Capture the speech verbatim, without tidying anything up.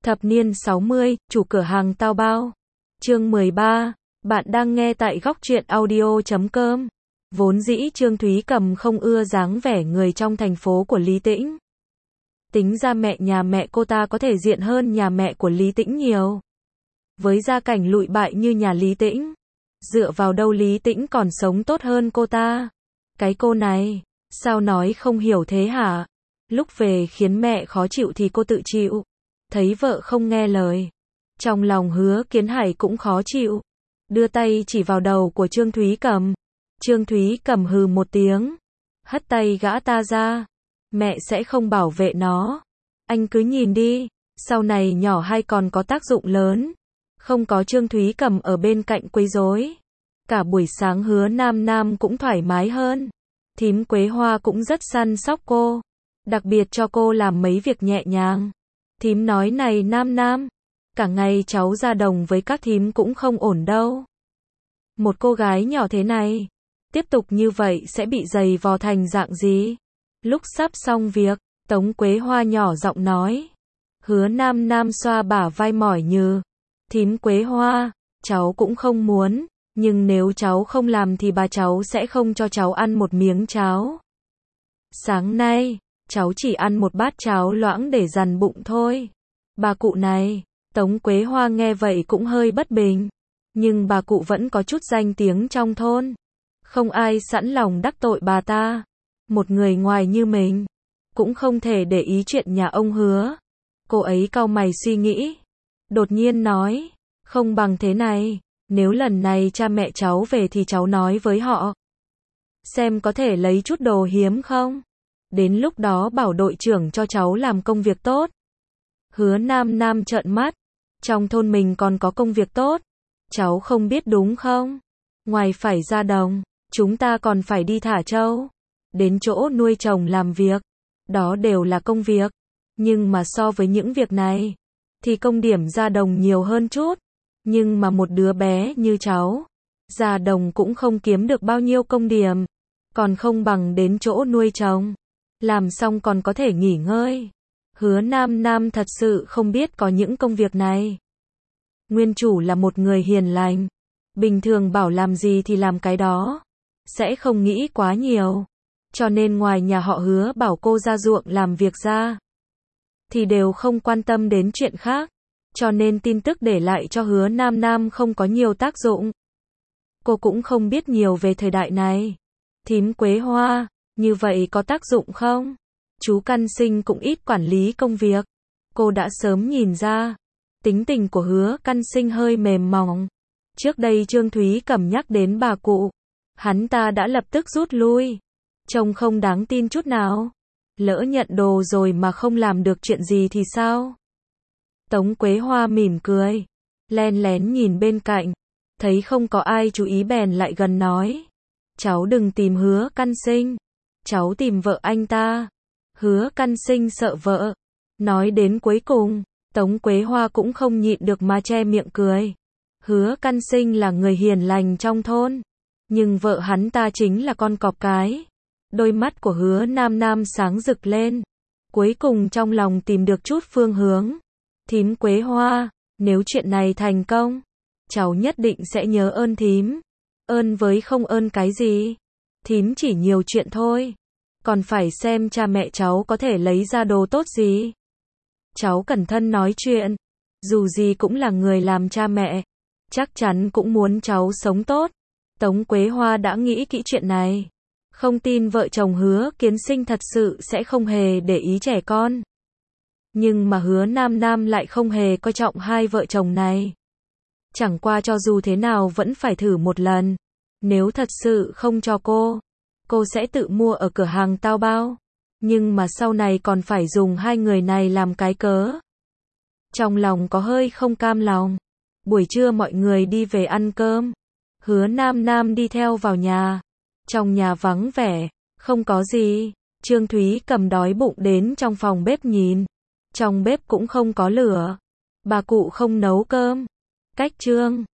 Thập niên sáu mươi, chủ cửa hàng Tao Bao. Chương mười ba, bạn đang nghe tại góc truyện audio chấm com. Vốn dĩ Trương Thúy Cầm không ưa dáng vẻ người trong thành phố của Lý Tĩnh. Tính ra mẹ nhà mẹ cô ta có thể diện hơn nhà mẹ của Lý Tĩnh nhiều. Với gia cảnh lụi bại như nhà Lý Tĩnh, dựa vào đâu Lý Tĩnh còn sống tốt hơn cô ta. Cái cô này, sao nói không hiểu thế hả? Lúc về khiến mẹ khó chịu thì cô tự chịu. Thấy vợ không nghe lời, trong lòng Hứa Kiến Hải cũng khó chịu. Đưa tay chỉ vào đầu của Trương Thúy Cầm. Trương Thúy Cầm hừ một tiếng, hất tay gã ta ra. Mẹ sẽ không bảo vệ nó. Anh cứ nhìn đi, sau này nhỏ hay còn có tác dụng lớn. Không có Trương Thúy Cầm ở bên cạnh quấy rối, cả buổi sáng Hứa Nam Nam cũng thoải mái hơn. Thím Quế Hoa cũng rất săn sóc cô, đặc biệt cho cô làm mấy việc nhẹ nhàng. Thím nói này Nam Nam, cả ngày cháu ra đồng với các thím cũng không ổn đâu. Một cô gái nhỏ thế này, tiếp tục như vậy sẽ bị dày vò thành dạng gì? Lúc sắp xong việc, Tống Quế Hoa nhỏ giọng nói. Hứa Nam Nam xoa bả vai mỏi như. Thím Quế Hoa, cháu cũng không muốn, nhưng nếu cháu không làm thì bà cháu sẽ không cho cháu ăn một miếng cháo. Sáng nay, cháu chỉ ăn một bát cháo loãng để dằn bụng thôi. Bà cụ này, Tống Quế Hoa nghe vậy cũng hơi bất bình. Nhưng bà cụ vẫn có chút danh tiếng trong thôn. Không ai sẵn lòng đắc tội bà ta. Một người ngoài như mình, cũng không thể để ý chuyện nhà ông Hứa. Cô ấy cau mày suy nghĩ. Đột nhiên nói, không bằng thế này, nếu lần này cha mẹ cháu về thì cháu nói với họ. Xem có thể lấy chút đồ hiếm không? Đến lúc đó bảo đội trưởng cho cháu làm công việc tốt. Hứa Nam Nam trợn mắt. Trong thôn mình còn có công việc tốt. Cháu không biết đúng không? Ngoài phải ra đồng, chúng ta còn phải đi thả trâu. Đến chỗ nuôi trồng làm việc. Đó đều là công việc. Nhưng mà so với những việc này, thì công điểm ra đồng nhiều hơn chút. Nhưng mà một đứa bé như cháu, ra đồng cũng không kiếm được bao nhiêu công điểm. Còn không bằng đến chỗ nuôi trồng. Làm xong còn có thể nghỉ ngơi. Hứa Nam Nam thật sự không biết có những công việc này. Nguyên chủ là một người hiền lành. Bình thường bảo làm gì thì làm cái đó. Sẽ không nghĩ quá nhiều. Cho nên ngoài nhà họ Hứa bảo cô ra ruộng làm việc ra, thì đều không quan tâm đến chuyện khác. Cho nên tin tức để lại cho Hứa Nam Nam không có nhiều tác dụng. Cô cũng không biết nhiều về thời đại này. Thím Quế Hoa, như vậy có tác dụng không? Chú Căn Sinh cũng ít quản lý công việc. Cô đã sớm nhìn ra. Tính tình của Hứa Căn Sinh hơi mềm mỏng. Trước đây Trương Thúy Cầm nhắc đến bà cụ, hắn ta đã lập tức rút lui. Trông không đáng tin chút nào. Lỡ nhận đồ rồi mà không làm được chuyện gì thì sao? Tống Quế Hoa mỉm cười, len lén nhìn bên cạnh, thấy không có ai chú ý bèn lại gần nói. Cháu đừng tìm Hứa Căn Sinh, cháu tìm vợ anh ta. Hứa Căn Sinh sợ vợ. Nói đến cuối cùng, Tống Quế Hoa cũng không nhịn được mà che miệng cười. Hứa Căn Sinh là người hiền lành trong thôn, nhưng vợ hắn ta chính là con cọp cái. Đôi mắt của Hứa Nam Nam sáng rực lên. Cuối cùng trong lòng tìm được chút phương hướng. Thím Quế Hoa, nếu chuyện này thành công, cháu nhất định sẽ nhớ ơn thím. Ơn với không ơn cái gì? Thím chỉ nhiều chuyện thôi. Còn phải xem cha mẹ cháu có thể lấy ra đồ tốt gì. Cháu cẩn thận nói chuyện. Dù gì cũng là người làm cha mẹ. Chắc chắn cũng muốn cháu sống tốt. Tống Quế Hoa đã nghĩ kỹ chuyện này. Không tin vợ chồng Hứa Kiến Sinh thật sự sẽ không hề để ý trẻ con. Nhưng mà Hứa Nam Nam lại không hề coi trọng hai vợ chồng này. Chẳng qua cho dù thế nào vẫn phải thử một lần. Nếu thật sự không cho cô, cô sẽ tự mua ở cửa hàng Tao Bao. Nhưng mà sau này còn phải dùng hai người này làm cái cớ. Trong lòng có hơi không cam lòng. Buổi trưa mọi người đi về ăn cơm. Hứa Nam Nam đi theo vào nhà. Trong nhà vắng vẻ, không có gì. Trương Thúy Cầm đói bụng đến trong phòng bếp nhìn. Trong bếp cũng không có lửa. Bà cụ không nấu cơm. Cách Trương